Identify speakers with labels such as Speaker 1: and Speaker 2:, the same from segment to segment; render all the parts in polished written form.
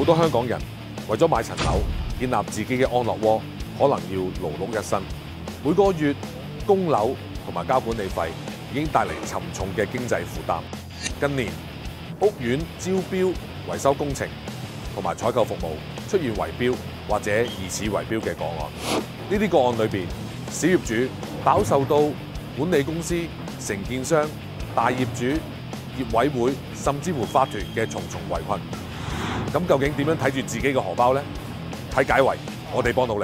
Speaker 1: 多香港人為咗買層樓，建立自己嘅安樂窩，可能要勞碌一生，每個月供樓同埋交管理費已經帶嚟沉重嘅經濟負擔。近年屋苑招標、維修工程同埋採購服務出現圍標或者疑似圍標嘅個案，呢啲個案裏邊，小業主飽受到管理公司、承建商、大業主、業委會甚至乎法團嘅重重圍困。咁究竟點樣睇住自己嘅荷包呢？睇解圍，我哋幫到你。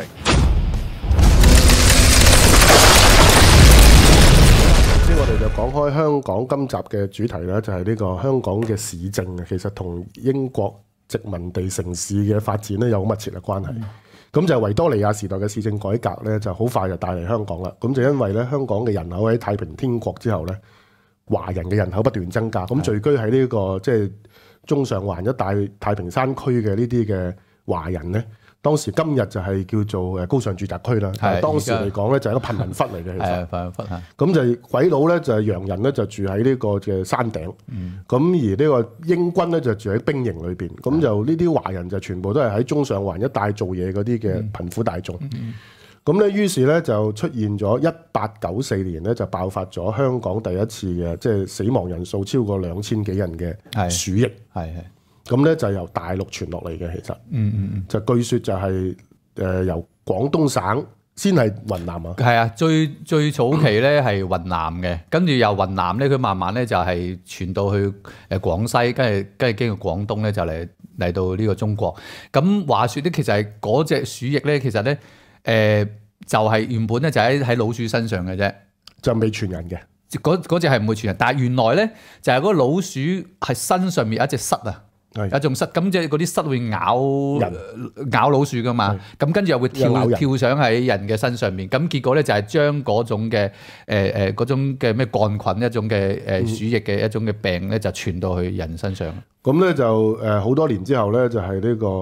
Speaker 2: 先我哋就講開香港今集嘅主題咧，就係呢個香港嘅市政啊，其實同英國殖民地城市嘅發展咧有好密切嘅關係。咁就係維多利亞時代嘅市政改革咧，就好快就帶嚟香港啦。咁就因為咧香港嘅人口喺太平天國之後咧，華人嘅人口不斷增加，咁聚居喺呢個即係中上環一帶太平山區嘅呢啲嘅華人咧，當時今日就係叫做高尚住宅區啦。但係當時嚟講咧就係一個貧民窟嚟嘅，其實
Speaker 3: 貧民窟嚇。
Speaker 2: 咁就鬼佬咧就係洋人咧就住喺呢個嘅山頂，咁而呢個英軍咧就住喺兵營裏邊，咁就呢啲華人就全部都係喺中上環一帶做嘢嗰啲嘅貧苦大眾。咁咧，於是咧就出現咗1894年咧就爆發咗香港第一次嘅即係死亡人數超過2000幾人嘅鼠疫。咁咧就由大陸傳落嚟嘅，其實，就據說就係由廣東省先係雲南啊。
Speaker 3: 係啊，最早期咧係雲南嘅，跟住由雲南咧佢慢慢咧就係傳到去廣西，跟住經過廣東咧就嚟到呢個中國。咁話說咧，其實係嗰隻鼠疫咧，其實咧。就係原本咧就喺老鼠身上嘅啫，
Speaker 2: 就未傳人嘅。
Speaker 3: 嗰隻係唔會傳人，但係原來咧就係嗰個老鼠係身上面有一隻虱啊，有一種虱，咁即係嗰啲虱會咬老鼠噶嘛，咁跟住又會跳上喺人嘅身上面，咁結果咧就係將嗰種嘅嗰種嘅咩桿菌一種嘅鼠疫嘅一種嘅病咧就傳到去人身上。
Speaker 2: 咁咧就好多年之後咧，就係呢個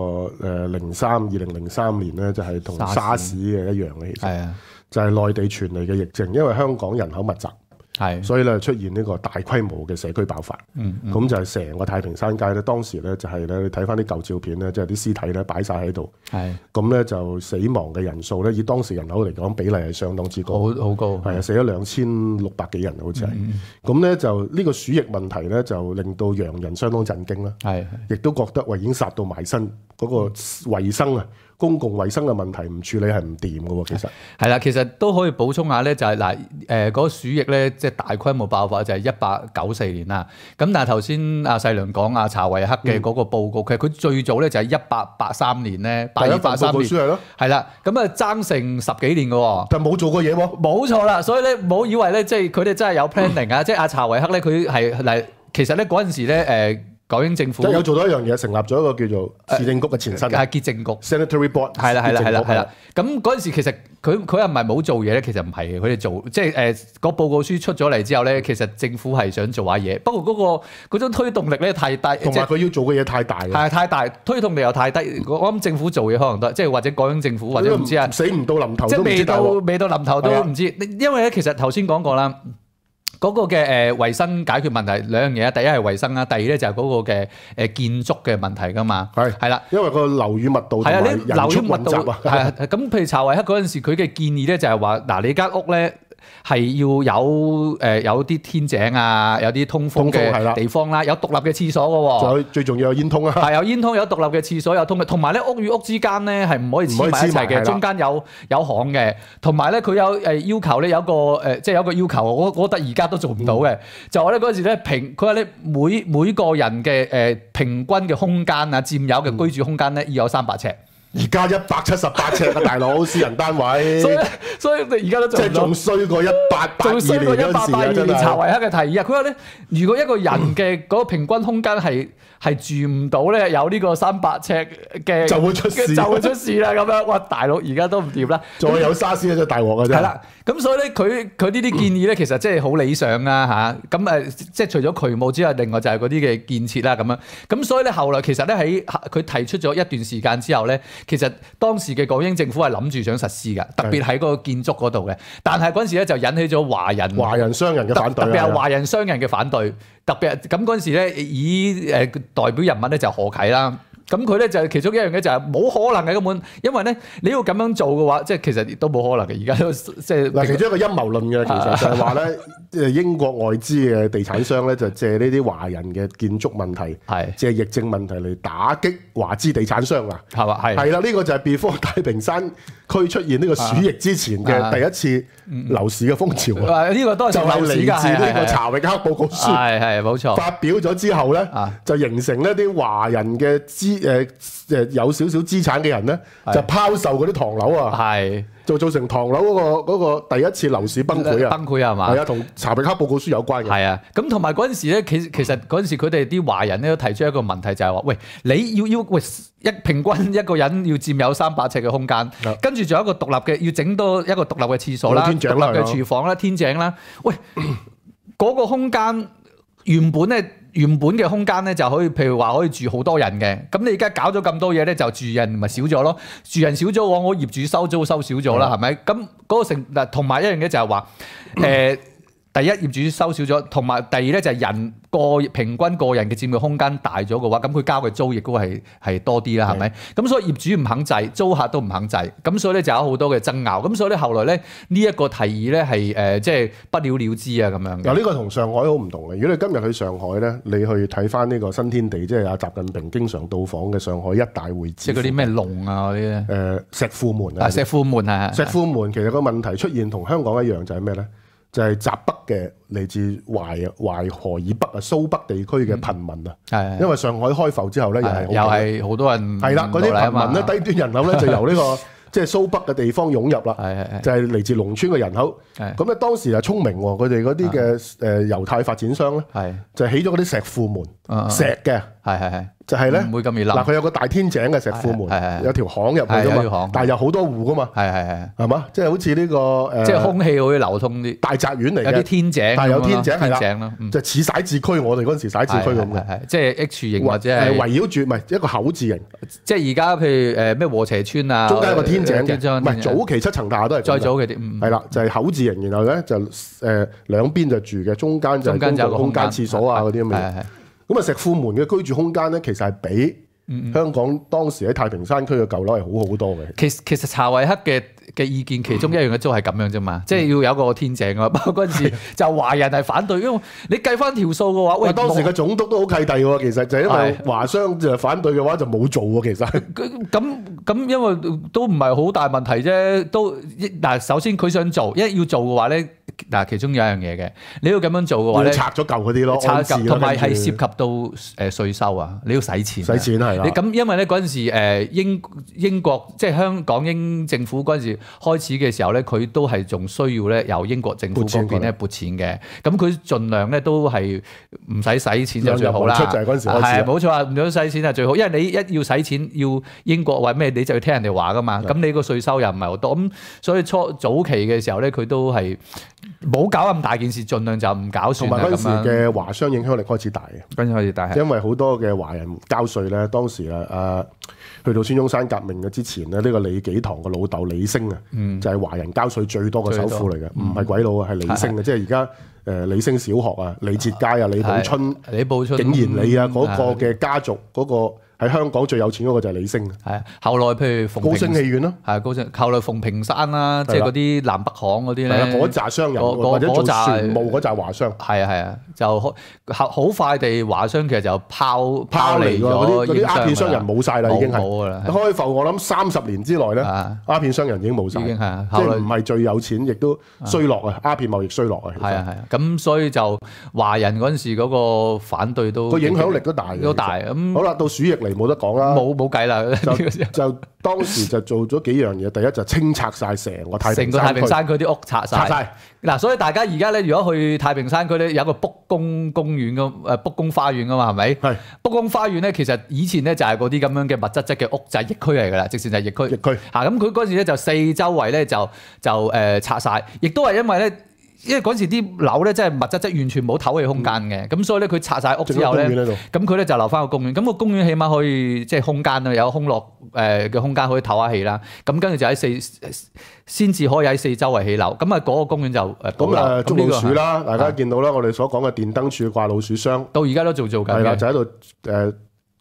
Speaker 2: 2003年咧，就係同沙士嘅一樣嘅，其實就係內地傳嚟嘅疫症，因為香港人口密集，所以咧出現呢個大規模嘅社區爆發。咁就係成個太平山街咧，當時咧就係咧，你睇翻啲舊照片咧，即係啲屍體咧擺晒喺度。咁咧就死亡嘅人數咧，以當時人口嚟講，比例係相當之高，好高。係啊，死咗2600幾人，好似係。咁咧就呢個鼠疫問題咧，就令到洋人相當震驚啦。亦都覺得已經殺到埋身，嗰個衞生啊，公共衞生嘅問題唔處理係唔掂嘅喎。其實
Speaker 3: 係啦，其實都可以補充下咧，就係嗱嗰個鼠疫咧，即係大規模爆發就係1894年啦。咁但係頭先阿細良講阿查維克嘅嗰個報告，其實佢最早咧就係1883年咧，8183年係啦。咁啊爭成10幾年嘅喎，
Speaker 2: 但係冇做過嘢喎。
Speaker 3: 冇錯啦，所以咧唔好以為咧，即係佢哋真係有 planning 啊。即係阿查維克咧，佢係嗱，其實咧嗰陣時咧港英政府
Speaker 2: 有做到一樣嘢，成立咗一個叫做市政局嘅前身，
Speaker 3: 係潔政局
Speaker 2: Sanitary Board。
Speaker 3: 係啦。咁嗰陣時其實佢係唔係冇做嘢咧？其實唔係嘅，佢哋做即係個報告書出咗嚟之後咧，其實政府係想做下嘢，不過嗰種推動力咧太低，
Speaker 2: 同埋佢要做嘅嘢太大嘅，
Speaker 3: 係太大，推動力又太低。我諗政府做嘢可能都即係或者港英政府或者唔知啊，
Speaker 2: 死唔到臨頭，
Speaker 3: 即係未到臨頭都唔知，因為咧其實頭先講過啦。嗰個嘅衞生解決問題兩樣嘢，第一係衞生啦，第二咧就係嗰個嘅建築嘅問題噶嘛，係啦，
Speaker 2: 因為個樓宇密度同埋人畜混雜啊，
Speaker 3: 係咁譬如查維克嗰陣時，佢嘅建議咧就係話嗱，你間屋咧係要有啲天井啊，有啲通風嘅地方啦，有獨立嘅廁所嘅喎，
Speaker 2: 仲有最重要有煙通啊，
Speaker 3: 係有煙通，有獨立嘅廁所，有通嘅，同埋咧屋與屋之間咧係唔可以黐埋一齊嘅，中間有巷嘅，同埋咧佢有要求咧有一個即係有一個要求，我覺得而家都做唔到嘅，就話咧嗰陣時咧佢話咧每個人嘅平均嘅空間啊，佔有嘅居住空間咧要有300尺。
Speaker 2: 而家178尺啊，大佬私人單位，
Speaker 3: 所以你而家都做唔到，
Speaker 2: 即係仲衰過1882年
Speaker 3: 查維克嘅提議啊！佢話咧，如果一個人嘅嗰個平均空間係住唔到咧，有呢個300尺嘅
Speaker 2: 就會出事
Speaker 3: 啦咁樣。哇！大佬而家都唔掂啦，
Speaker 2: 再有沙士咧就大鑊嘅啫。
Speaker 3: 係啦，咁所以咧佢呢啲建議咧，其實即係好理想啦嚇。咁即係除咗渠務之外，另外就係嗰啲嘅建設啦咁樣。咁所以咧後來其實咧喺佢提出咗一段時間之後咧。其實當時嘅港英政府係諗住想實施㗎，特別喺嗰個建築嗰度嘅。但係嗰陣時咧就引起咗華人商人嘅反對，特別係華人商人嘅反對。特別咁嗰陣時咧，以代表人物咧就何啟啦。 咁佢咧就係其中一樣嘅，就係冇可能嘅根本，因為咧你要咁樣做嘅話，即係其實亦都冇可能嘅。而家都即係
Speaker 2: 嗱，其中一個陰謀論嘅，其實就係話咧，英國外資嘅地產商咧就借呢啲華人嘅建築問題，借疫症問題嚟打擊華資地產商啊，
Speaker 3: 係嘛？係
Speaker 2: 啦，呢個就係 before 太平山區出現呢個鼠疫之前嘅第一次樓市嘅風潮啊！
Speaker 3: 呢個都係就係嚟自
Speaker 2: 呢個查域克報告書，
Speaker 3: 係冇錯。
Speaker 2: 發表咗之後咧，就形成一啲華人嘅有少少資產嘅人咧，就拋售嗰啲唐樓啊，就造成唐樓嗰個第一次樓市崩潰啊！
Speaker 3: 崩潰係嘛？
Speaker 2: 係啊，同查域克報告書有關嘅。
Speaker 3: 係啊，咁同埋嗰陣時咧，其實嗰陣時佢哋啲華人咧都提出一個問題，就係話：喂，你要平均一個人要佔有300尺嘅空間，跟住仲有一個獨立嘅，要整多一個獨立嘅廁所啦，獨立嘅廚房啦，天井啦。喂，嗰個空間原本嘅空間咧就可以，譬如話可以住好多人嘅。咁你而家搞咗咁多嘢咧，就住人咪少咗咯。住人少咗，我業主收租收少咗啦，係咪？咁嗰個同埋一樣嘢就係話，第一業主收少咗，同埋第二咧就係平均個人嘅佔嘅空間大咗嘅話，咁佢交嘅租亦都係多啲啦，係咪？咁所以業主唔肯制，租客都唔肯制，咁所以咧就有好多嘅爭拗。咁所以咧後來咧呢一個提議咧係即係不了了之啊咁樣。
Speaker 2: 嗱，呢個同上海好唔同嘅。如果你今日去上海咧，你去睇翻呢個新天地，即係阿習近平經常到訪嘅上海一大會址，
Speaker 3: 即係嗰啲咩龍啊嗰啲咧，
Speaker 2: 石庫門啊，
Speaker 3: 石庫門係
Speaker 2: 石庫門。其實個問題出現同香港一樣，就係咩咧？就係閘北嘅嚟自淮河以北啊，蘇北地區嘅貧民啊，因為上海開埠之後咧，又係
Speaker 3: 好多人
Speaker 2: 係啦，嗰啲貧民咧、低端人口咧就由呢個即係蘇北嘅地方湧入啦，就係嚟自農村嘅人口。咁咧當時係聰明喎，佢哋嗰啲嘅猶太發展商咧，就起咗嗰啲石庫門，石嘅，就係咧，
Speaker 3: 唔會咁熱鬧。
Speaker 2: 嗱，佢有個大天井嘅石庫門，有條巷入去噶嘛，但係有好多戶噶嘛，係嘛，即係好似呢個
Speaker 3: 即係空氣可以流通啲，
Speaker 2: 大宅院嚟嘅，
Speaker 3: 有啲天井，
Speaker 2: 但係有天井係
Speaker 3: 啦，
Speaker 2: 就似徙置區，我哋嗰陣時徙置區咁嘅，
Speaker 3: 即係 H 型或者係
Speaker 2: 圍繞住，唔係一個口字形，即
Speaker 3: 係而家譬如咩禾輋邨啊，
Speaker 2: 中間有個天井嘅，唔係早期7層大廈都係
Speaker 3: 再早嘅啲，
Speaker 2: 係啦，就係口字形，然後咧就兩邊就住嘅，中間就公共空間、廁所啊嗰啲咁嘅。咁啊，石庫門嘅居住空間咧，其實係比香港當時喺太平山區嘅舊樓係好好多嘅。
Speaker 3: 其實查維克嘅意見其中一樣嘅都係咁樣啫嘛，即係要有個天井啊。不過嗰陣時就華人係反對，因為你計翻條數嘅話，喂，
Speaker 2: 當時嘅總督都好契弟喎。其實就因為華商就反對嘅話就冇做喎。其實
Speaker 3: 咁因為都唔係好大問題啫。嗱，首先佢想做，一要做嘅話咧。嗱，其中有一樣嘢嘅，你要咁樣做嘅話咧，
Speaker 2: 拆咗舊嗰啲咯，
Speaker 3: 同埋係涉及到稅收啊，你要使錢，
Speaker 2: 使錢係啦。
Speaker 3: 咁因為咧嗰陣時英國即係香港英政府嗰陣時開始嘅時候咧，佢都係仲需要咧由英國政府嗰邊咧撥錢嘅。咁佢盡量咧都係唔使使錢就最好啦。
Speaker 2: 出就係嗰陣時開始。
Speaker 3: 係冇錯啊，唔使使錢係最好，因為你一要使錢要英國話咩，你就要聽人哋話噶嘛。咁你個稅收又唔係好多，咁所以早期嘅時候咧，佢都係。冇搞咁大件事，盡量就唔搞算啦。
Speaker 2: 同埋嗰陣時嘅華商影響力開始大嘅，
Speaker 3: 跟住開始大，
Speaker 2: 因為好多嘅華人交稅咧，當時去到孫中山革命嘅之前咧，呢個李紀堂嘅老豆李升啊，就係華人交稅最多嘅首富嚟嘅，唔係鬼佬啊，係李升嘅，即係而家李升小學啊、李節街啊、李寶春、景賢里啊嗰個嘅家族嗰個。喺香港最有錢嗰個就係李升，
Speaker 3: 係啊。後來譬如
Speaker 2: 高升戲院咯，
Speaker 3: 係高升。後來馮平山啦，即係嗰啲南北行嗰啲咧，
Speaker 2: 嗰紮商人或者做船務嗰紮華商，
Speaker 3: 係啊，就好快地華商其實就拋離咗。
Speaker 2: 嗰啲鴉片商人冇晒啦，已經係冇啦。開埠我諗30年之內咧，鴉片商人已經冇晒，即係唔係最有錢，亦都衰落啊！鴉片貿易衰落啊，
Speaker 3: 係啊。咁所以就華人嗰陣時嗰個反對都
Speaker 2: 個影響力都大，
Speaker 3: 都大。咁好
Speaker 2: 啦，到鼠疫嚟。冇得講啦，
Speaker 3: 冇計啦。
Speaker 2: 就當時就做咗幾樣嘢，第一就清拆晒成個太平
Speaker 3: 山區啲屋拆晒。嗱，所以大家而家咧，如果去太平山區咧，有個卜公公園卜公花園噶嘛，係咪？係。卜公花園咧，其實以前咧就係嗰啲咁樣嘅密質質嘅屋，就係疫區嚟噶啦，直情就係疫區。
Speaker 2: 疫區。
Speaker 3: 嚇，咁佢嗰時咧就四周圍咧就拆晒，亦都係因為咧。因為嗰時啲樓咧真係密質質，完全冇透氣空間嘅，咁所以咧佢拆晒屋之後咧，咁佢咧就留翻個公園。咁個公園起碼可以即係空間啊，有空落嘅空間可以透下氣啦。咁跟住就喺先至可以喺四周圍起樓。咁啊嗰個公園就
Speaker 2: 咁捉老鼠啦，大家見到啦，我哋所講嘅電燈柱掛老鼠箱，
Speaker 3: 到而家都做緊嘅，
Speaker 2: 係啦，就喺度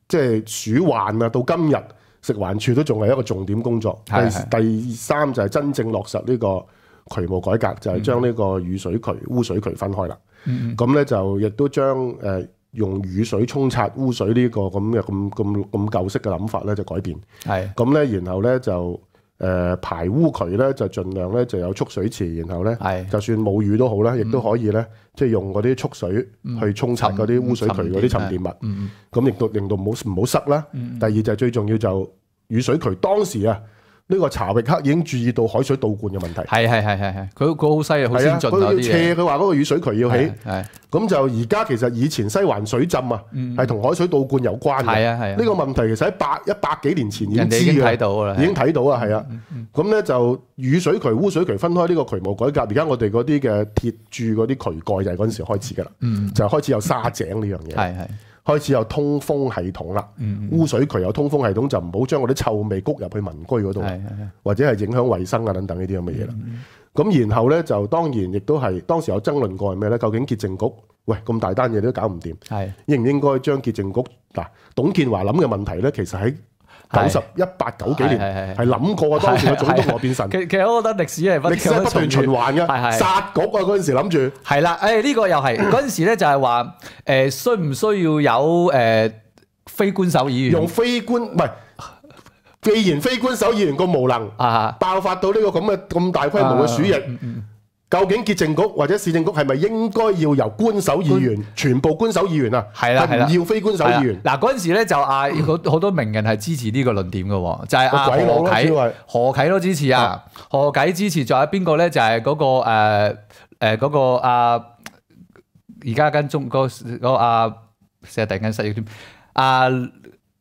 Speaker 2: 即係鼠患啊，到今日食環署都仲係一個重點工作。第三就係真正落實呢個渠務改革，就係將呢個雨水渠、污水渠分開啦。咁咧就亦都將用雨水沖刷污水呢個咁舊式嘅諗法咧就改變。咁咧，然後咧就排污渠咧就盡量咧就有蓄水池，然後咧就算冇雨都好啦，亦都可以咧即係用嗰啲蓄水去沖刷嗰啲污水渠嗰啲沉澱物。咁亦都令到唔好塞啦。第二就係最重要就雨水渠當時啊。呢個查域克已經注意到海水倒灌嘅問題。係，佢好犀利，好先進嗰啲嘢。斜佢話嗰個雨水渠要起，咁就而家其實以前西環水浸啊，係同海水倒灌有關嘅。呢個問題其實喺100幾年前已經知嘅，已經睇到啊，係啊。咁咧就雨水渠、污水渠分開呢個渠務改革。而家我哋嗰啲嘅鐵柱嗰啲渠蓋就係嗰陣時開始㗎啦，就開始有沙井呢樣嘢。開始有通風系統啦，污水渠有通風系統就唔好將嗰啲臭味谷入去民居嗰度，或者係影響衛生啊等等呢啲咁嘅嘢啦。咁然後咧就當然亦都係當時有爭論過係咩咧？究竟潔淨局喂咁大單嘢都搞唔掂，應唔應該將潔淨局嗱？董建華諗嘅問題咧，其實喺1890幾年係諗過啊，當時嘅總督羅便臣。其
Speaker 3: 實我覺得歷史係不
Speaker 2: 斷循環嘅，殺局啊嗰陣時諗住。係
Speaker 3: 啦，呢個又係嗰陣時咧就係話需唔需要有非官守議員？
Speaker 2: 用非官唔係，既然非官守議員個無能爆發到呢個咁大規模嘅鼠疫。究竟潔淨局或者市政局係咪應該要由官守議員全部官守議員啊？係唔要非官守議員？
Speaker 3: 嗱嗰陣時咧就好多名人係支持呢個論點嘅，就係何啟都支持啊，何啟支持，仲有邊個咧？就係嗰個嗰個而家跟中嗰個成日突然間失憶添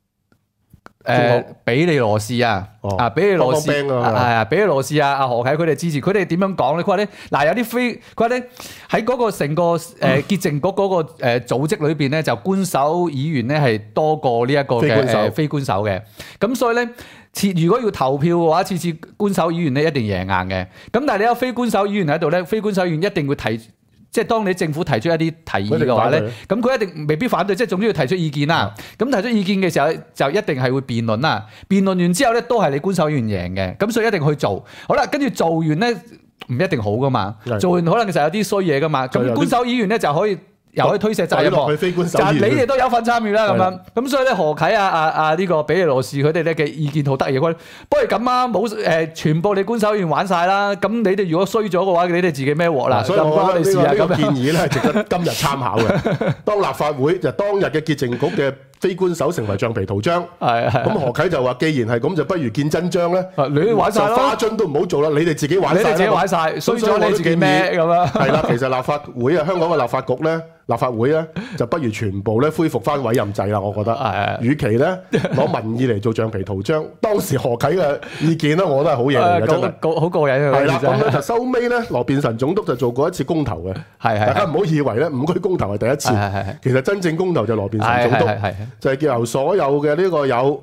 Speaker 3: 比利羅士啊，比利羅士比利羅士啊，何啟佢哋支持，佢哋點樣講咧？佢話咧嗱，有啲佢話咧喺嗰個成個潔淨局嗰個組織裏邊咧，就官守議員咧係多過呢一個嘅非官守嘅，咁所以咧如果要投票嘅話，次官守議員咧一定贏硬嘅，咁但係你有非官守議員喺度咧，非官守議員一定會提。即係當你政府提出一啲提議嘅話咧，咁佢一定未必反對，即係總之要提出意見啦。咁提出意見嘅時候就一定係會辯論啦。辯論完之後咧，都係你官守議員贏嘅，咁所以一定去做。好啦，跟住做完咧唔一定好噶嘛，做完可能其實有啲衰嘢噶嘛。咁官守議員咧就可以又可以推卸責任，就係你哋都有份參與啦咁樣。咁所以咧何啟呢個比利羅士佢哋咧嘅意見好得意，不如咁啊，冇全部你官守議員玩晒啦。咁你哋如果衰咗嘅話，你哋自己孭鑊啦。
Speaker 2: 所以我覺得呢個建議咧係值得今日參考嘅。當立法會就當日嘅潔淨局嘅非官守成為橡皮圖章，咁何啟就話：既然係咁，就不如見真章咧。你玩晒花樽都唔好做啦，你哋自己玩晒。你哋自己玩晒，衰咗你自己孭咁樣。係啦，其實立法會啊，香港嘅立法局咧。立法會咧就不如全部咧恢復翻委任制啦，我覺得。與其咧攞民意嚟做橡皮圖章，當時何啟嘅意見咧，我覺得係好嘢嚟嘅，真係。好過癮啊！係啦，咁咧就收尾咧，羅便臣總督就做過一次公投嘅。大家唔好以為咧5區公投係第一次，其實真正公投就羅便臣總督，就係叫由所有嘅呢個有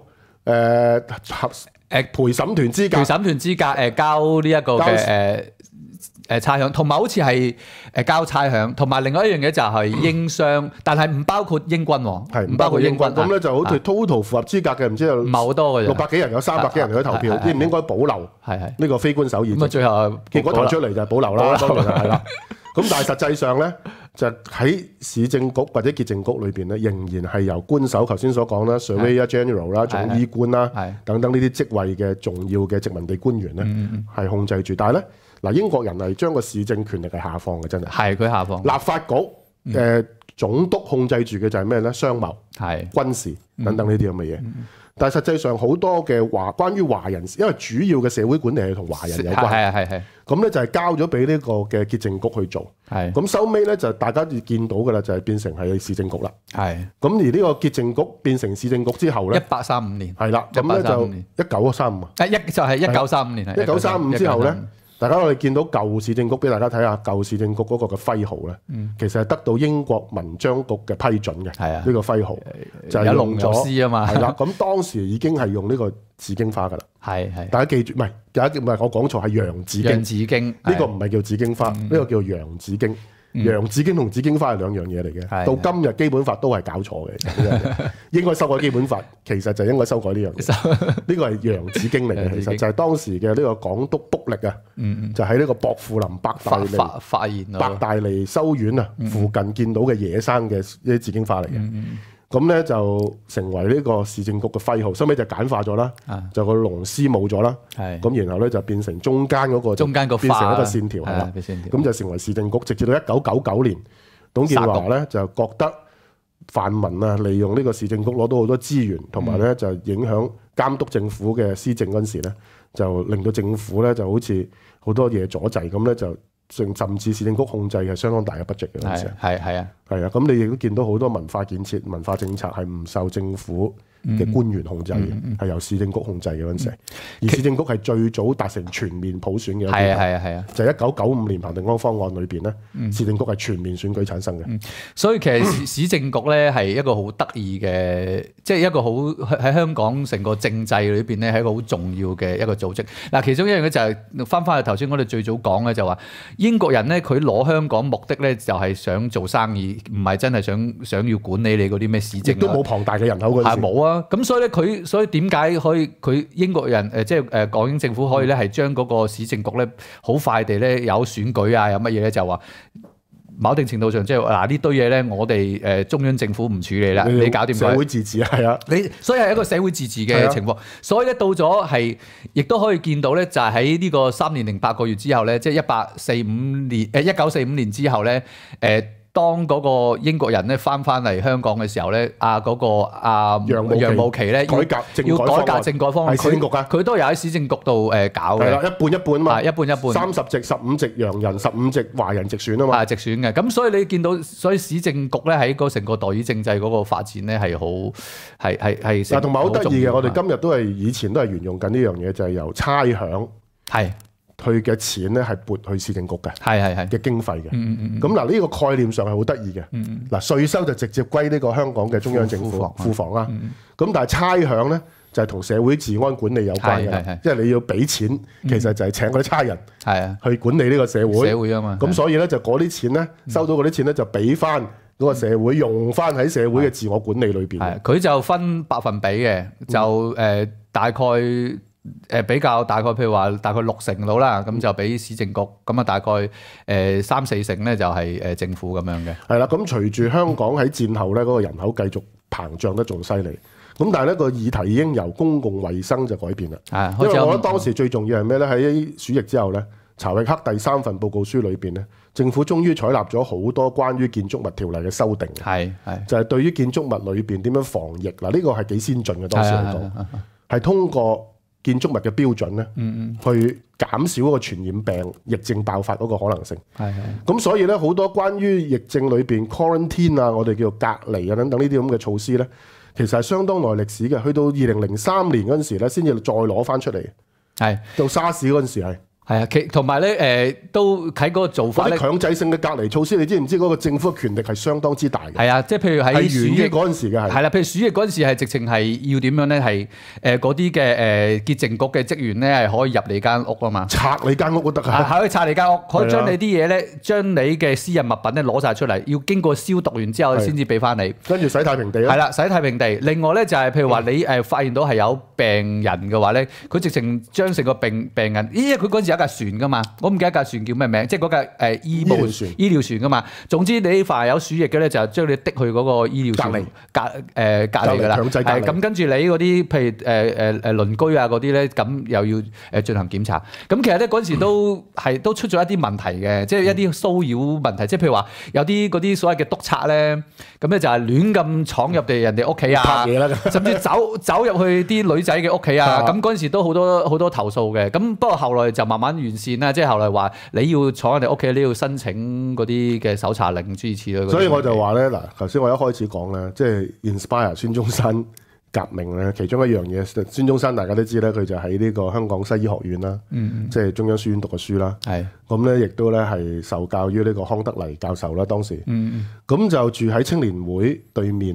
Speaker 2: 陪審團資格交呢一個嘅差餉，同埋好似係交差餉，同埋另外一樣嘢就係英商，但係唔包括英軍喎，係唔包括英軍。咁咧就好似 total 符合資格嘅，唔知有唔係好多嘅，600幾人有300幾人去投票，應唔應該保留？係呢個非官守議席。咁啊，最後結果投出嚟就係保留啦，當然係啦。咁但係實際上咧，就喺市政局或者潔淨局裏邊咧，仍然係由官守頭先所講啦 ，Surveyor General 啦、總醫官啦等等呢啲職位嘅重要嘅殖民地官員咧，係控制住。但係咧。嗱，英國人係將個市政權力係下放嘅，真係。係佢下放。立法局總督控制住嘅就係咩咧？商貿、軍事等等呢啲咁嘅嘢。但係實際上好多嘅關於華人，因為主要嘅社會管理係同華人有關。係。咁咧就係交咗俾呢個嘅潔淨局去做。係。咁收尾咧就大家見到㗎啦，就係變成係市政局啦。係。咁而呢個潔淨局變成市政局之後咧，1835年。係啦。咁咧就1935啊。就係1935年。1935之後咧。大家我哋見到舊市政局，俾大家睇下舊市政局嗰個嘅徽號咧，其實係得到英國文章局嘅批准嘅。係啊，呢個徽號就係用咗啊嘛。係啦，咁當時已經係用呢個紫荊花噶啦。係。大家記住，唔係我講錯，係洋紫荊。洋紫荊呢個唔係叫紫荊花，呢個叫洋紫荊。 洋紫荊同紫荊花係兩樣嘢嚟嘅。到今日基本法都係搞錯嘅，應該修改基本法，其實就應該修改呢樣嘢。呢個係洋紫荊嚟嘅，其實就係當時嘅呢個港督卜力啊，就喺呢個薄扶林伯大尼修院啊附近見到嘅野生嘅一啲紫荊花嚟嘅。咁咧就成為呢個市政局嘅徽號，收尾就簡化咗啦，就個龍絲冇咗啦，咁然後咧就變成中間嗰個變成一個線條係啦，咁就成為市政局，直至到1999年，董建華咧就覺得泛民啊利用呢個市政局攞到好多資源，同埋咧就影響監督政府嘅施政嗰陣時咧，就令到政府咧就好似好多嘢阻滯咁咧就。甚至市政局控制係相當大嘅 budget 嘅嗰陣時，係啊，咁你亦都見到好多文化建設、文化政策係唔受政府嘅官員控制嘅，係由市政局控制嘅嗰陣時。而市政局係最早達成全面普選嘅，係啊，就係1995年彭定康方案裏邊咧，市政局係全面選舉產生嘅。所以
Speaker 3: 其實市政局咧係一個好得意嘅，即係一個好喺香港成個政制裏邊咧係一個好重要嘅一個組織。嗱，其中一樣嘅就係翻去頭先我哋最早講嘅就話。英國人咧，佢攞香港目的咧，就係想做生意，唔係真係想要管理你嗰啲咩市政。亦都冇龐大嘅人口嗰陣時。係冇啊，咁所以咧，所以點解可以佢英國人即係港英政府可以咧係將嗰個市政局咧好快地咧有選舉啊，有乜嘢咧就話。某定程度上，即係嗱呢堆嘢咧，我哋中央政府唔處理啦，你搞掂佢。社會自治係啊，所以係一個社會自治嘅情況。所以咧到咗係，亦都可以見到咧，就係喺呢個3年零8個月之後咧，即係1945年之後咧，當嗰個英國人咧翻嚟香港嘅時候咧，楊慕琦咧要改革政改方案，佢都有喺市政局度搞嘅。係啦，一半一半啊嘛，一半30席15席洋人，15席華人直選啊嘛。係直選嘅，咁所以你見到，所以市政局咧喺嗰成個代議政制嗰個發展咧係好係。嗱，同埋好得意嘅，我哋今日都係以前都係沿用緊呢樣嘢，就係由差餉係。佢嘅錢咧係撥去市政局嘅，係嘅經費嘅。咁嗱呢個概念上係好得意嘅。嗱稅收就直接歸呢個香港嘅中央政府庫房啦。咁但係差餉咧就係同社會治安管理有關嘅，即係你要俾錢，其實就係請嗰啲差人去管理呢個社會啊嘛。咁所以咧就嗰啲錢咧收到嗰啲錢咧就俾翻嗰個社會用翻喺社會嘅自我管理裏邊。係佢就分百分比嘅，就大概。比較大概譬如話大概60%到啦，咁就俾市政局，咁啊大概3-4成咧就係政府咁樣嘅。係啦，咁隨住香港喺戰後咧嗰個人口繼續膨脹得仲犀利，咁但係咧個議題已經由公共衛生就改變啦。因為我覺得當時最重要係咩咧？喺鼠疫之後咧，查韋克第3份報告書裏邊咧，政府終於採納咗好多關於建築物條例嘅修訂。係就係對於建築物裏邊點樣防疫嗱，呢個係幾先進嘅當時嚟講，係通過。建築物嘅標準咧，去減少嗰個傳染病疫症爆發嗰個可能性。咁所以咧好多關於疫症裏邊 quarantine 啊，我哋叫做隔離啊等等呢啲咁嘅措施咧，其實係相當耐歷史嘅。去到2003年嗰陣時咧，先至再攞翻出嚟。係到沙士嗰陣時係。係啊，同埋咧都喺嗰個做法咧，強制性嘅隔離措施，你知唔知嗰個政府嘅權力係相當之大嘅？係啊，即係譬如喺鼠疫嗰陣時嘅係啦，譬如鼠疫嗰陣時係直情係要點樣咧？係嗰啲嘅潔淨局嘅職員咧係可以入你間屋啊嘛，拆你間屋都得㗎，係可以拆你間屋，可以將你啲嘢咧，將你嘅私人物品咧攞晒出嚟，要經過消毒完之後先至俾翻你，跟住洗太平地啊。係啦，洗太平地。另外咧就係譬如話你發現到係有病人嘅話咧，佢直情將成個病人，因為佢嗰陣時。架船噶嘛，我唔記得架船叫咩名，即係嗰架醫療船噶嘛。總之你凡有鼠疫嘅咧，就將你滴去嗰個醫療船隔離噶啦。咁跟住你嗰啲譬如鄰居啊嗰啲咧，咁又要進行檢查。咁其實咧嗰陣時都出咗一啲問題嘅，即係一啲騷擾問題。即係譬如話有啲嗰啲所謂嘅督察咧，咁咧就係亂咁闖入人哋屋企啊，甚至走入去啲女仔嘅屋企啊。咁嗰陣時都好多投訴嘅。咁不過後來就慢慢完善啦，即係後來話你要坐人哋屋企，你要申請嗰啲嘅搜查令諸如此類。所以我就話咧，嗱，頭先我一開始講咧，即係 inspire 孫中山革命咧，其中一樣嘢，孫中山大家都知咧，佢就喺呢個香港西醫學院啦，即係中央書院讀過書啦。係咁咧，亦都咧係受教於呢個康德黎教授啦，當時。咁就住喺青年會對面啦。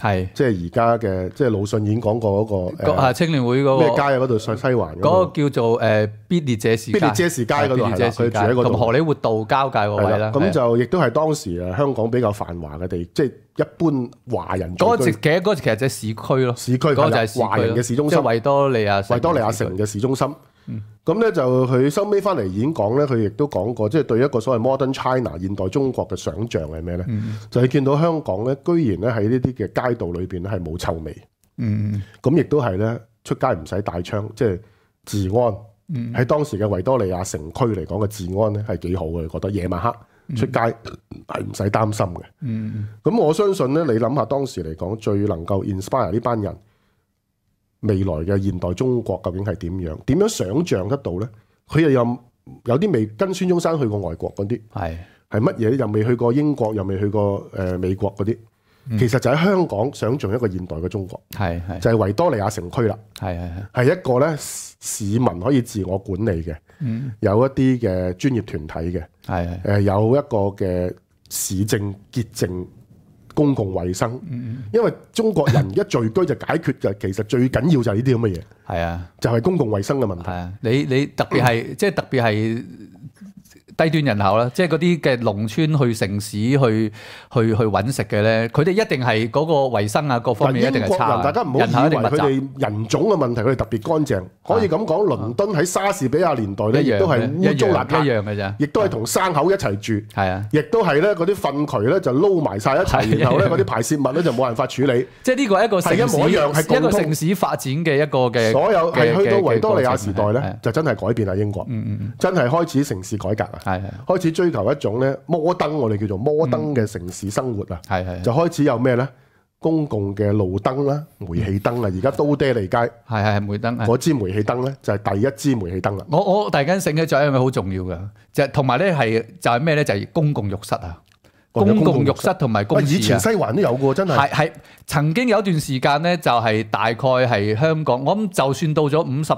Speaker 3: 係
Speaker 2: 即係而家嘅，即係魯迅已經講過嗰個
Speaker 3: 青年會嗰個
Speaker 2: 咩街啊？嗰度西環
Speaker 3: 嗰個叫做必列者士街
Speaker 2: 嗰度係啦，佢住喺嗰度，
Speaker 3: 同荷里活道交界個位啦。
Speaker 2: 咁就亦都係當時香港比較繁華嘅地，即係一般華人
Speaker 3: 嗰個其實就係市區咯，
Speaker 2: 市區嗰個就係華人嘅市中心，
Speaker 3: 維多利亞
Speaker 2: 城嘅市中心。咁咧就佢收尾翻嚟演講咧，佢亦都講過，即係對一個所謂 Modern China 現代中國嘅想像係咩咧？就係見到香港咧，居然咧喺呢啲嘅街道裏邊咧係冇臭味。咁亦都係咧出街唔使帶槍，即係治安喺當時嘅維多利亞城區嚟講嘅治安咧係幾好嘅，覺得夜晚黑出街係唔使擔心嘅。咁我相信咧，你諗下當時嚟講最能夠 inspire 呢班人。未來嘅現代中國究竟係點樣？點樣想像得到咧？佢又有啲未跟孫中山去過外國嗰啲，係乜嘢？又未去過英國，又未去過美國嗰啲。其實就喺香港想像一個現代嘅中國，就係維多利亞城區啦。係一個咧市民可以自我管理嘅，有一啲嘅專業團體嘅，有一個嘅市政潔淨。公共衛生，因為中國人一聚居就解決嘅，其實最緊要就係呢啲咁嘅嘢。係啊，就係公共衛生嘅問題。係啊，你特別係即係特別係低端人口啦，即係嗰啲嘅農村去城市去揾食嘅咧，佢哋一定係嗰個衛生啊各方面一定係差。大家唔好以為佢哋人種嘅問題，佢哋特別乾淨。可以咁講，倫敦喺莎士比亞年代咧，亦都係污糟邋遢一樣嘅啫，亦都係同牲口一齊住。係啊，亦都係咧嗰啲糞渠咧就撈埋晒一齊，然後咧嗰啲排泄物咧就冇辦法處理。即係呢個係一個城市一個城市發展嘅一個嘅所有係去到維多利亞時代咧，就真係改變啦英國，真係開始城市改革啊！開始追求一種咧摩登，我哋叫做摩登嘅城市生活啊！就開始有咩咧？公共嘅路燈啦、煤氣燈啊！而家都爹利街係煤燈，嗰支煤氣燈咧就係第一支煤氣燈啦。我突然間醒起咗一樣嘢好重要嘅，就同埋咧就係咩咧？就係公共浴室啊！公共浴室同埋公廁啊！以前西環都有嘅，真係係曾經有一段時間咧，就係大概係香港，我諗就算到咗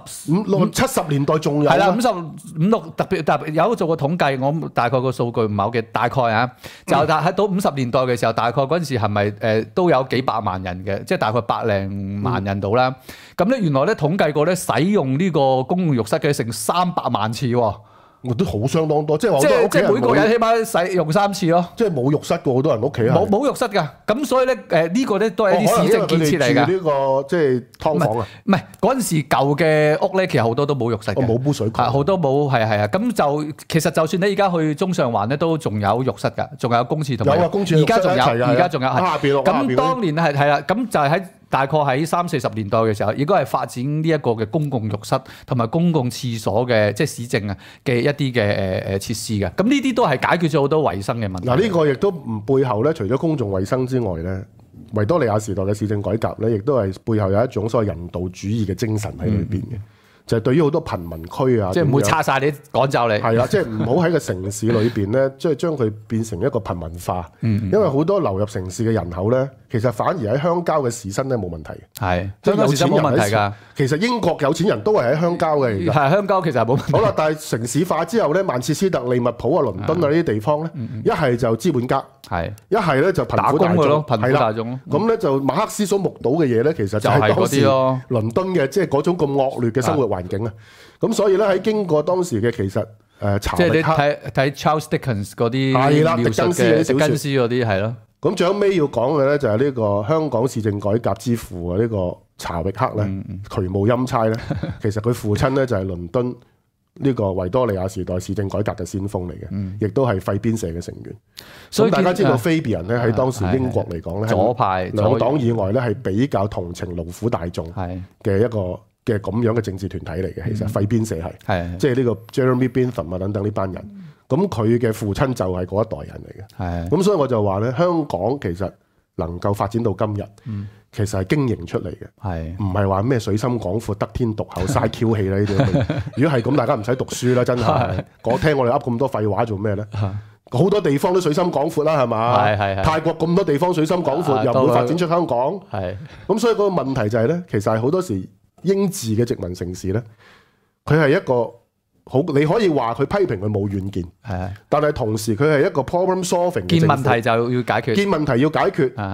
Speaker 2: 70年代仲有係啦，56特別有做過統計，我大概個數據唔係好記，大概啊，就喺到50年代嘅時候，大概嗰陣時係咪都有幾百萬人嘅，即係大概100零萬人度啦。咁咧原來咧統計過咧，使用呢個公共浴室嘅成300萬次喎。我都好相當多，即係每個人起碼使用3次咯。即係冇浴室嘅好多人屋企係冇浴室㗎，咁所以咧呢個咧都係一啲市政建設嚟㗎。呢個即係劏房啊？唔係嗰陣時舊嘅屋咧，其實好多都冇浴室嘅，冇污水渠，好多冇係啊。咁就其實就算你而家去中上環咧，都仲有浴室㗎，仲有公廁同埋有啊，公廁而家仲有下邊咁當年係啦，咁就係喺。大概喺30-40年代嘅時候，應該係發展呢一個嘅公共浴室同埋公共廁所嘅即係市政啊嘅一啲嘅設施嘅。咁呢啲都係解決咗好多衞生嘅問題。嗱，呢個亦都唔背後咧，除咗公眾衞生之外咧，維多利亞時代嘅市政改革咧，亦都係背後有一種所謂人道主義嘅精神喺裏邊嘅。就係對於好多貧民區啊，即係唔會叉晒你趕走你，係啦，即係唔好喺個城市裏邊咧，即係將佢變成一個貧民化。因為好多流入城市嘅人口咧，其實反而喺鄉郊嘅時薪咧冇問題。係，即係有錢人冇問題㗎。其實英國有錢人都係喺鄉郊嘅。係鄉郊其實係冇問題。好啦，但係城市化之後咧，曼徹斯特、利物浦啊、倫敦啊呢啲地方咧，一係就資本家，係一係咧就貧苦大眾，貧苦大眾。咁咧就馬克思所目睹嘅嘢咧，其實就係當時倫敦嘅即係嗰種咁惡劣嘅生活環境啊。咁所以咧喺經過當時嘅其實查理克，即係你睇 Charles Dickens 嗰啲係啦，狄更斯嗰啲係咯。咁最後尾要講嘅咧就係呢個香港市政改革之父啊，呢個查域克咧，渠務欽差咧，其實佢父親咧就係倫敦呢個維多利亞時代市政改革嘅先鋒嚟嘅，亦都係廢邊社嘅成員。所以大家知道Fabian咧喺當時英國嚟講咧，左派兩黨以外咧係比較同情勞苦大眾嘅一個嘅咁樣嘅政治團體嚟嘅。其實廢邊社係即係呢個 Jeremy Bentham 啊等等呢班人。咁佢嘅父親就係嗰一代人嚟嘅。咁所以我就話咧，香港其實能夠發展到今日，其實係經營出嚟嘅，唔係話咩水深廣闊、得天獨厚、嘥 Q 氣啦呢啲。如果係咁，大家唔使讀書啦，真係。我聽我哋噏咁多廢話做咩咧？好多地方都水深廣闊啦，係嘛？泰國咁多地方水深廣闊，又唔會發展出香港。咁所以嗰個問題就係咧，其實係好多時英治嘅殖民城市咧，佢係一個好，你可以話佢批評佢冇遠見，但係同時佢係一個 problem solving 嘅政府。見問題就要解決，見問題要解決。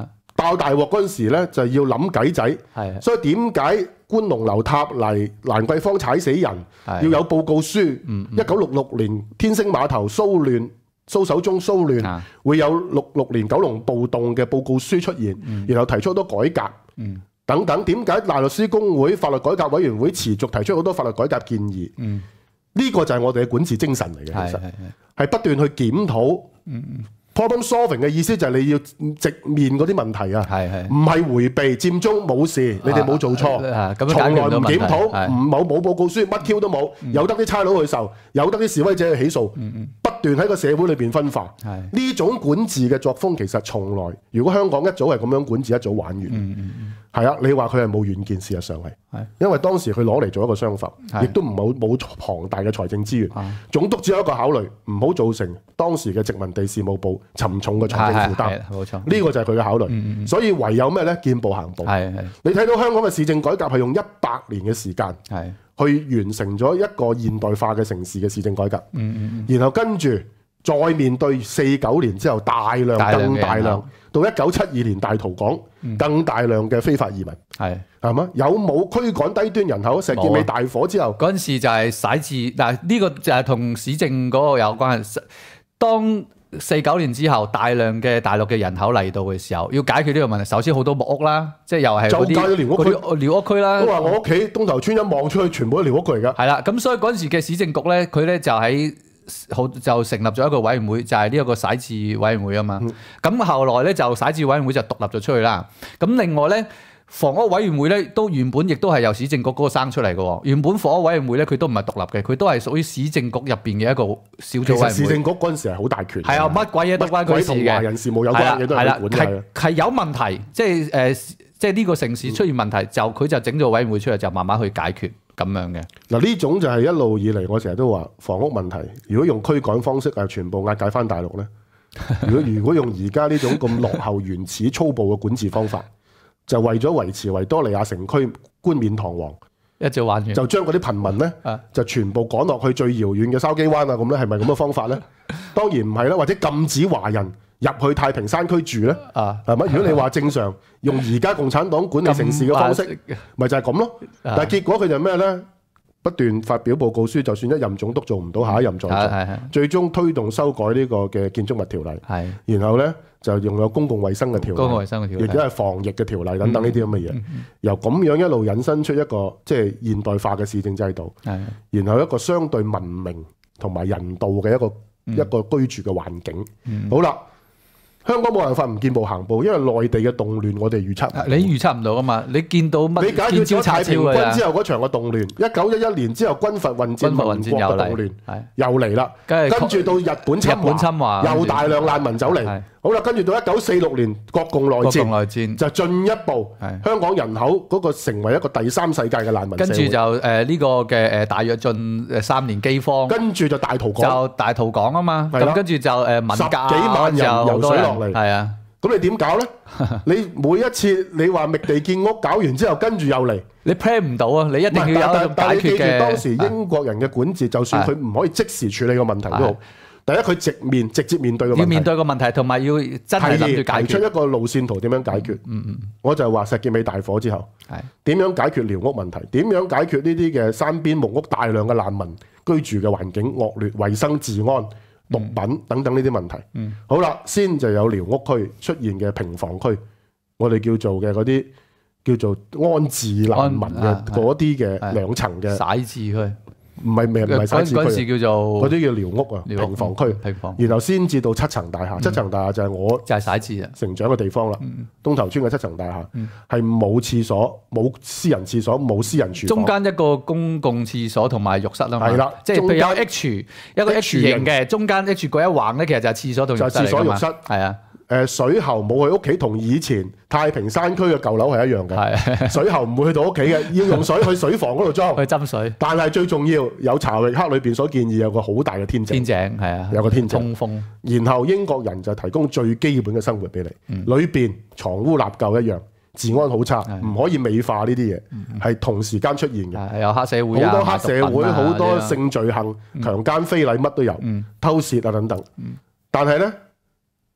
Speaker 2: 爆大鑊嗰陣時咧，就要諗計仔。所以點解觀龍樓塌嚟，蘭桂坊踩死人，要有報告書？1966年天星碼頭騷亂。蘇守忠騷亂會有66年九龍暴動嘅報告書出現，然後提出好多改革等等。點解大律師公會法律改革委員會持續提出好多法律改革建議？呢個就係我哋嘅管治精神嚟嘅，其實係不斷去檢討。Problem solving 嘅意思就係你要直面嗰啲問題啊，唔係迴避佔中冇事，你哋冇做錯，從來唔檢討，冇報告書，乜 Q 都冇，由得啲差佬去受，由得啲示威者去起訴，不斷喺個社會裏邊分化。呢種管治嘅作風其實從來，如果香港一早係咁樣管治，一早玩完。係啊，你話佢係冇遠見，事實上係，因為當時佢攞嚟做一個商埠，亦都唔冇龐大嘅財政資源。總督只有一個考慮，唔好造成當時嘅殖民地事務部沉重嘅財政負擔。冇錯，呢個就係佢嘅考慮。所以唯有咩呢？見步行步。你睇到香港嘅市政改革係用100年嘅時間，去完成咗一個現代化嘅城市嘅市政改革。然後跟住再面對49年之後更大量。到1972年大逃港，更大量嘅非法移民，係嘛？有冇驅趕低端人口？石硤尾大火之後，
Speaker 3: 嗰陣時就係徙置，但係呢個就係同市政嗰個有關係。當49年之後，大量嘅大陸嘅人口嚟到嘅時候，要解決呢個問題，首先好多木屋啦，即係又係嗰啲寮屋區啦。
Speaker 2: 都話我屋企東頭村一望出去，全部都寮屋區嚟㗎。
Speaker 3: 係啦，咁所以嗰陣時嘅市政局咧，佢咧就成立咗一個委員會，就係呢一個徙置委員會啊嘛。咁後來咧就徙置委員會就獨立咗出去啦。咁另外咧，房屋委員會咧都原本亦都係由市政局嗰個生出嚟嘅。原本房屋委員會咧佢都唔係獨立嘅，佢都係屬於市政局入邊嘅一個小組委員會。
Speaker 2: 市政局嗰陣時係好大權。
Speaker 3: 係啊，乜鬼嘢都關佢事嘅。
Speaker 2: 同華人事務有關嘅都係管嘅。
Speaker 3: 係有問題，即係呢個城市出現問題，佢就整咗委員會出嚟，就慢慢去解決。咁樣嘅
Speaker 2: 嗱，呢種就係一路以嚟，我成日都話房屋問題，如果用驅趕方式啊，全部押解翻大陸咧。如果用而家呢種咁落後、原始、粗暴嘅管治方法，就為咗維持維多利亞城區冠冕堂皇，
Speaker 3: 一早玩完，
Speaker 2: 就將嗰啲貧民咧就全部趕落去最遙遠嘅筲箕灣啊，咁咧係咪咁嘅方法咧？當然唔係啦，或者禁止華人入去太平山區住咧，係咪？如果你話正常用而家共產黨管理城市嘅方式，咪就係咁咯。但係結果佢就咩咧？不斷發表報告書，就算一任總督做唔到，下一任再做，最終推動修改呢個嘅建築物條例，然後咧就用咗公共衛生嘅條例，亦都係防疫嘅條例等等呢啲咁嘅嘢，由咁樣一路引申出一個即係現代化嘅市政制度，然後一個相對文明同埋人道嘅一個居住嘅環境。好啦。香港冇辦法唔見步行步，因為內地嘅動亂我哋預測唔到。你
Speaker 3: 預測唔到啊嘛？你見到乜？
Speaker 2: 你解決咗太平軍之後嗰場嘅動亂，1911年之後軍閥混戰民國嘅動亂又嚟啦，跟住到日本侵華又大量難民走嚟。好啦，跟住到1946年國共內戰就進一步香港人口嗰個成為一個第三世界嘅難民社會。跟住就呢個嘅大躍進3年饑荒，跟住就大逃港啊嘛。咁跟住就文革10幾萬人游水落嚟，係啊。咁你點搞咧？你每一次你話覓地建屋搞完之後，跟住又嚟，你 plan 唔到啊！你一定要有一種解決嘅。但係你記住當時英國人嘅管治，就算佢唔可以即時處理個問題都好。第一，佢直接面對個問題，要面對個問題，同埋要真係諗住解決，提出一個路線圖點樣解決。我就話石硤尾大火之後，點樣解決寮屋問題？點樣解決呢啲嘅山邊木屋大量嘅難民居住嘅環境惡劣、衞生治安、毒品等等呢啲問題。好啦，先就有寮屋區出現嘅平房區，我哋叫做嘅嗰啲叫做安置難民嘅嗰啲嘅2層嘅
Speaker 3: 徙置區。
Speaker 2: 唔係徙置區，
Speaker 3: 嗰陣時叫做
Speaker 2: 嗰啲叫寮屋啊，平房區，然後先至到7層大廈，7層大廈就係我
Speaker 3: 就係徙置啊
Speaker 2: 成長嘅地方啦。東頭村嘅7層大廈係冇廁所、冇私人廁所、冇私人廚房，中間一個公共廁所同埋浴室啦嘛。係啦，即係譬如有 H 一個 H 型嘅，中間 H 嗰一橫咧，其實就係廁所同浴室嚟㗎嘛。係啊。水喉冇去屋企，同以前太平山區嘅舊樓係一樣嘅。水喉唔會去到屋企嘅，要用水去水房嗰度裝去斟水。但係最重要有查域克裏邊所建議有個好大嘅天井。天井係啊，有個天井通風。然後英國人就提供最基本嘅生活俾你，裏邊藏污納垢一樣，治安好差，唔可以美化呢啲嘢，係同時間出現嘅。有黑社會，好多黑社會，好多性罪行、強姦、非禮乜都有，偷竊啊等等。但係呢。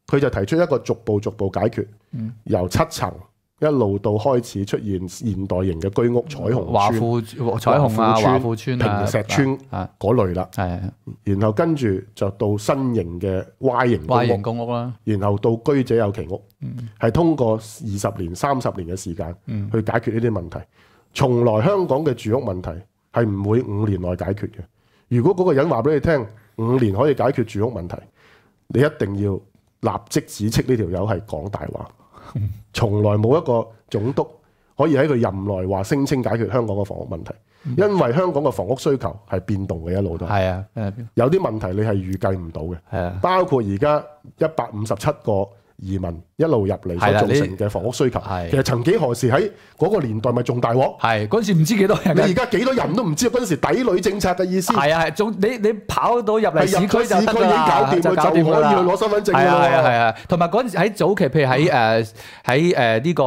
Speaker 2: 佢就提出一個逐步解決，由7層一路到開始出現現代型嘅居屋，彩虹村、
Speaker 3: 彩虹啊、華富村、
Speaker 2: 平石村嗰類啦。然後跟住就到新型嘅 Y 型公屋啦，然後到居者有其屋，係通過20年、30年嘅時間去解決呢啲問題。從來香港嘅住屋問題係唔會5年內解決嘅。如果嗰個人話俾你聽5年可以解決住屋問題，你一定要立即指斥呢條友係講大話。從來冇一個總督可以喺佢任內話聲稱解決香港嘅房屋問題，因為香港嘅房屋需求係變動嘅，一路都係有啲問題你係預計唔到嘅，包括而家157個移民一路入嚟所造成嘅房屋需求，其實曾幾何時喺嗰個年代咪仲大鑊？係
Speaker 3: 嗰陣時唔知幾多人，
Speaker 2: 你而家幾多人都唔知。嗰陣時抵壘政策嘅意思
Speaker 3: 係你跑到入嚟市區就得㗎啦，
Speaker 2: 就可以去攞身份證㗎啦。
Speaker 3: 同埋嗰陣時喺早期，譬如喺呢個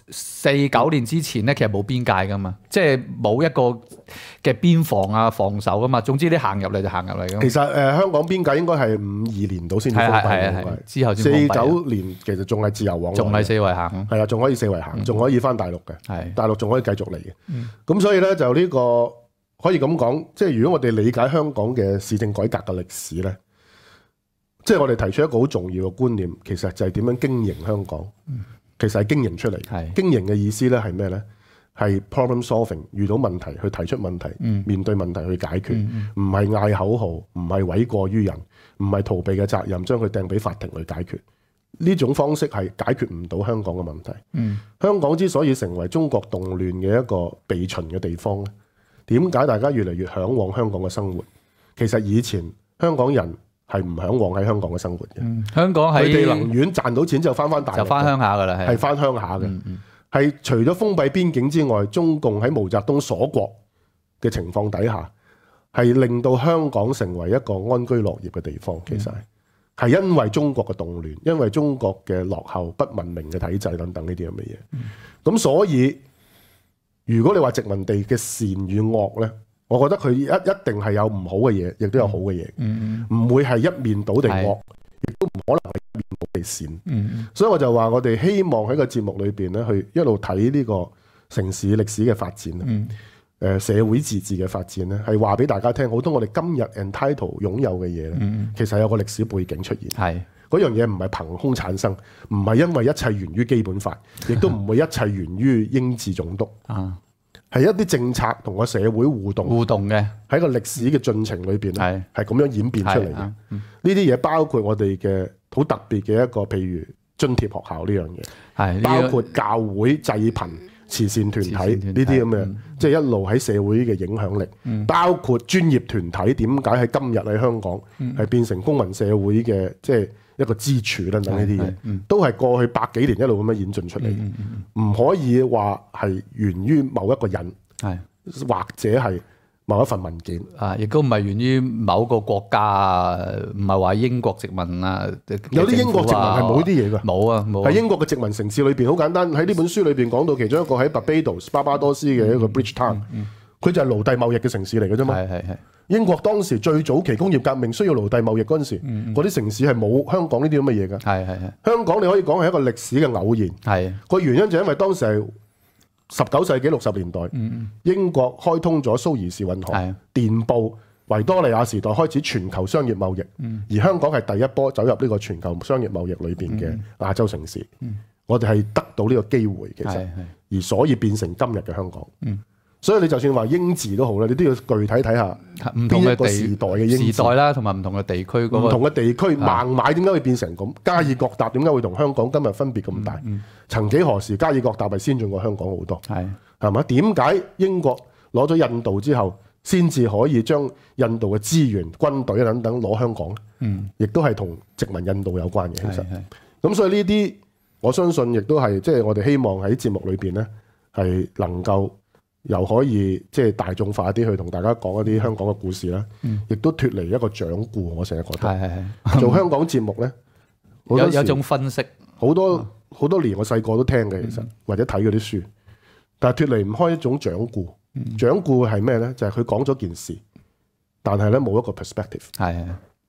Speaker 3: 49年之前咧，其實冇邊界㗎嘛，即係冇一個嘅邊防啊防守㗎嘛。總之你行入嚟就行入嚟㗎。
Speaker 2: 其實香港邊界應該係52年到先至封閉，
Speaker 3: 之後先
Speaker 2: 49年。其實仲係自由往來，
Speaker 3: 仲係四圍行，
Speaker 2: 係啊，仲可以四圍行，仲可以翻大陸嘅，大陸仲可以繼續嚟嘅。咁所以咧就呢個可以咁講，即係如果我哋理解香港嘅市政改革嘅歷史咧，即係我哋提出一個好重要嘅觀念，其實就係點樣經營香港。其實係經營出嚟，經營嘅意思咧係咩咧？係 problem solving， 遇到問題去提出問題，面對問題去解決，唔係嗌口號，唔係諉過於人，唔係逃避嘅責任，將佢掟俾法庭去解決。呢種方式係解決唔到香港嘅問題。香港之所以成為中國動亂嘅一個避秦嘅地方咧，點解大家越嚟越嚮往香港嘅生活？其實以前香港人係唔嚮往喺香港嘅生活嘅。香港佢哋寧願賺到錢就翻大陸，就翻鄉下噶啦，係翻鄉下嘅。係除咗封閉邊境之外，中共喺毛澤東鎖國嘅情況底下，係令到香港成為一個安居樂業嘅地方。其實係因為中國嘅動亂，因為中國嘅落後、不文明嘅體制等等呢啲咁嘅嘢。咁所以如果你話殖民地嘅善與惡呢，我覺得佢一定係有唔好嘅嘢，亦都有好嘅嘢，唔會係一面倒地惡，亦都唔可能係一面倒地善。所以我就話我哋希望喺個節目裏邊咧，去一路睇呢個城市歷史嘅發展，社會自治嘅發展咧，係話俾大家聽，好多我哋今日 entitled 擁有嘅嘢咧，其實有個歷史背景出現。嗰樣嘢唔係憑空產生，唔係因為一切源於基本法，亦都唔會一切源於英治總督。係一啲政策同個社會互動嘅，喺個歷史嘅進程裏邊咧，係咁樣演變出嚟嘅。呢啲嘢包括我哋嘅好特別嘅一個，譬如津貼學校呢樣嘢，包括教會濟貧慈善團體呢啲咁嘅，即係一路喺社會嘅影響力，包括專業團體點解喺今日喺香港係變成公民社會嘅，即係一個支柱等等呢啲嘢，都係過去100幾年一路咁樣演進出嚟，唔可以話係源於某一個人，或者係某一份文件，亦都唔係源於某個國家啊，唔係話英國殖民啊，有啲英國殖民係冇呢啲嘢㗎，冇喺英國嘅殖民城市裏邊，好簡單，喺呢本書裏邊講到其中一個喺 Barbados 巴巴多斯嘅一個 Bridgetown，佢就係奴隸貿易嘅城市嚟嘅啫嘛。英國當時最早期工業革命需要奴隸貿易嗰陣時，嗰啲城市係冇香港呢啲咁嘅嘢㗎。香港你可以講係一個歷史嘅偶然。個原因就係因為當時係19世紀60年代，英國開通咗蘇伊士運河、電報、維多利亞時代開始全球商業貿易，而香港係第一波走入呢個全球商業貿易裏邊嘅亞洲城市。我哋係得到呢個機會，其實而所以變成今日嘅香港。所以你就算話英治都好啦，你都要具體睇下唔同嘅時代嘅英治啦，同埋唔同嘅地區唔同嘅地區孟買點解會變成咁？加爾各答點解會同香港今日分別咁大？曾幾何時加爾各答係先進過香港好多，係嘛？點解英國攞咗印度之後，先至可以將印度嘅資源、軍隊等等攞香港？亦都係同殖民印度有關嘅。其實咁，所以呢啲我相信亦都係即係我哋希望喺節目裏邊咧係能夠。又可以即係大眾化啲去同大家講一啲香港嘅故事啦，亦都脫離一個掌故。我成日覺得做香港節目咧，有一種分析，好多年我細個都聽嘅，其實或者睇嗰啲書，但係脫離唔開一種掌故。掌故係咩咧？就係佢講咗件事，但係咧冇一個 perspective。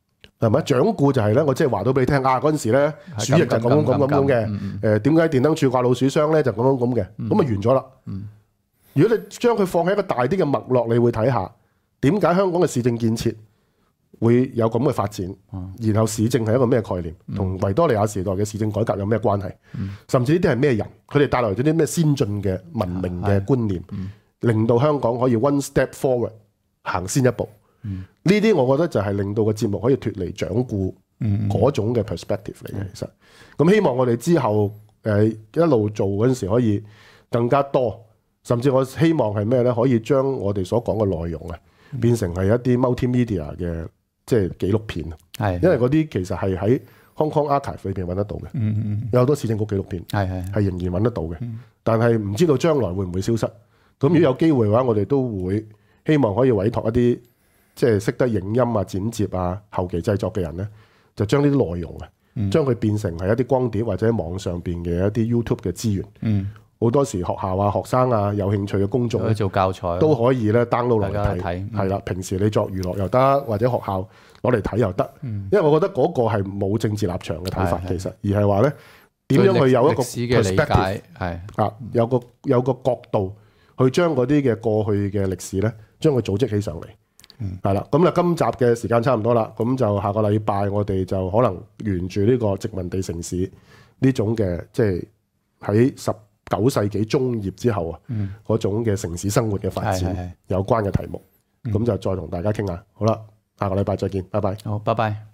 Speaker 2: 係咪？掌故就係咧，我即係話到俾你聽嗰陣時咧，鼠疫就咁嘅。點解電燈柱掛老鼠箱咧？就咁嘅。咁啊完咗啦。如果你將佢放喺一個大啲嘅脈絡，你會睇下點解香港嘅市政建設會有咁嘅發展，然後市政係一個咩概念，同維多利亞時代嘅市政改革有咩關係？甚至呢啲係咩人？佢哋帶來咗啲咩先進嘅文明嘅觀念，令到香港可以 one step forward 行先一步。呢啲我覺得就係令到個節目可以脫離掌故嗰種嘅 perspective 嚟嘅。其實咁希望我哋之後一路做嗰陣時可以更加多，甚至我希望係咩咧？可以將我哋所講嘅內容啊變成係一啲 multimedia 嘅即係紀錄片。因為嗰啲其實係喺 Hong Kong Archive 裏邊揾得到嘅。有好多市政局紀錄片係仍然揾得到嘅。但係唔知道將來會唔會消失。咁如果有機會嘅話，我哋都會希望可以委託一啲即係識得影音啊、剪接啊、後期製作嘅人咧，就將呢啲內容啊，將佢變成係一啲光碟或者網上邊嘅一啲 YouTube 嘅資源。好多時學校啊、學生啊有興趣嘅公眾
Speaker 3: 做教材
Speaker 2: 都可以咧 download 落嚟睇。係啦，平時你作娛樂又得，或者學校攞嚟睇又得。因為我覺得嗰個係冇政治立場嘅睇法，其實而係話咧點樣去有一個 perspective 有個角度去將嗰啲嘅過去嘅歷史咧，將佢組織起上嚟。係啦，咁今集嘅時間差唔多啦，咁就下個禮拜我哋就可能沿住呢個殖民地城市呢種嘅，即係喺19世紀中葉之後啊，嗰種嘅城市生活嘅發展有關嘅題目，咁就再同大家傾下。好啦，下個禮拜再見，拜拜。
Speaker 3: 好，拜拜。